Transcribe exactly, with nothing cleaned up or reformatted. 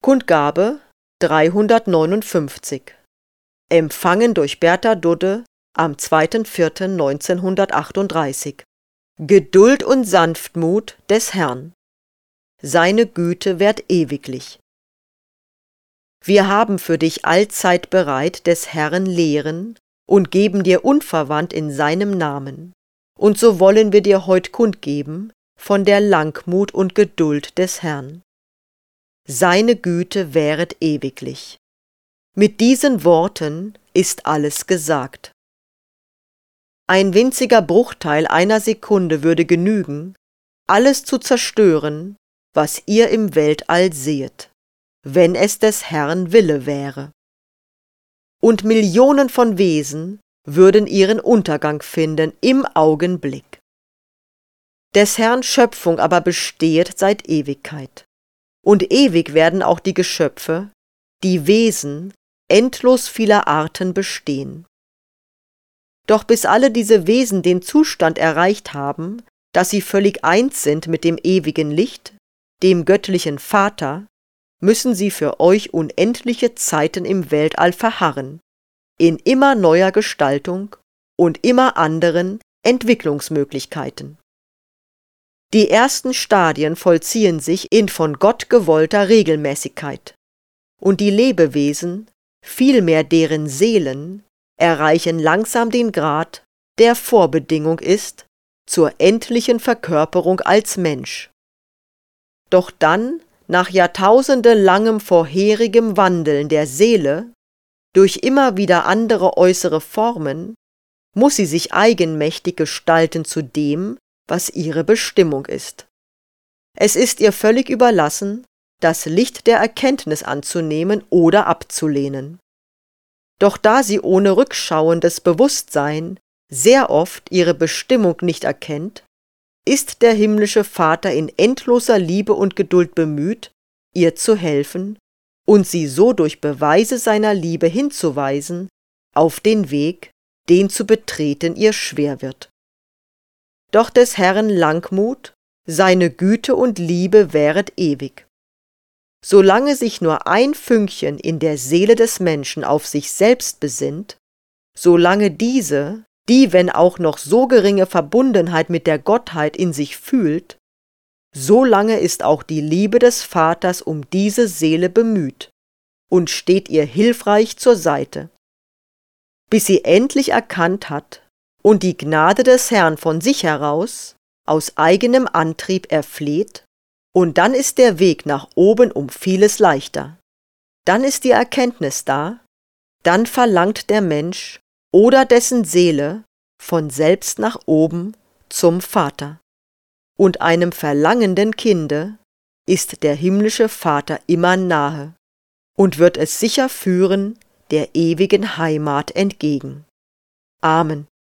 Kundgabe dreihundertneunundfünfzig. Empfangen durch Bertha Dudde am zweiter vierter neunzehnhundertachtunddreißig. Geduld und Sanftmut des Herrn. Seine Güte währt ewiglich. Wir haben für dich allzeit bereit des Herrn Lehren und geben dir unverwandt in seinem Namen. Und so wollen wir dir heut kundgeben von der Langmut und Geduld des Herrn. Seine Güte währet ewiglich. Mit diesen Worten ist alles gesagt. Ein winziger Bruchteil einer Sekunde würde genügen, alles zu zerstören, was ihr im Weltall sehet, wenn es des Herrn Wille wäre. Und Millionen von Wesen würden ihren Untergang finden im Augenblick. Des Herrn Schöpfung aber bestehet seit Ewigkeit. Und ewig werden auch die Geschöpfe, die Wesen, endlos vieler Arten bestehen. Doch bis alle diese Wesen den Zustand erreicht haben, dass sie völlig eins sind mit dem ewigen Licht, dem göttlichen Vater, müssen sie für euch unendliche Zeiten im Weltall verharren, in immer neuer Gestaltung und immer anderen Entwicklungsmöglichkeiten. Die ersten Stadien vollziehen sich in von Gott gewollter Regelmäßigkeit, und die Lebewesen, vielmehr deren Seelen, erreichen langsam den Grad, der Vorbedingung ist zur endlichen Verkörperung als Mensch. Doch dann, nach jahrtausendelangem vorherigem Wandeln der Seele, durch immer wieder andere äußere Formen, muss sie sich eigenmächtig gestalten zu dem, was ihre Bestimmung ist. Es ist ihr völlig überlassen, das Licht der Erkenntnis anzunehmen oder abzulehnen. Doch da sie ohne rückschauendes Bewusstsein sehr oft ihre Bestimmung nicht erkennt, ist der himmlische Vater in endloser Liebe und Geduld bemüht, ihr zu helfen und sie so durch Beweise seiner Liebe hinzuweisen auf den Weg, den zu betreten ihr schwer wird. Doch des Herrn Langmut, seine Güte und Liebe währet ewig. Solange sich nur ein Fünkchen in der Seele des Menschen auf sich selbst besinnt, solange diese, die wenn auch noch so geringe Verbundenheit mit der Gottheit in sich fühlt, solange ist auch die Liebe des Vaters um diese Seele bemüht und steht ihr hilfreich zur Seite, bis sie endlich erkannt hat und die Gnade des Herrn von sich heraus, aus eigenem Antrieb erfleht, und dann ist der Weg nach oben um vieles leichter. Dann ist die Erkenntnis da, dann verlangt der Mensch oder dessen Seele von selbst nach oben zum Vater. Und einem verlangenden Kinde ist der himmlische Vater immer nahe und wird es sicher führen der ewigen Heimat entgegen. Amen.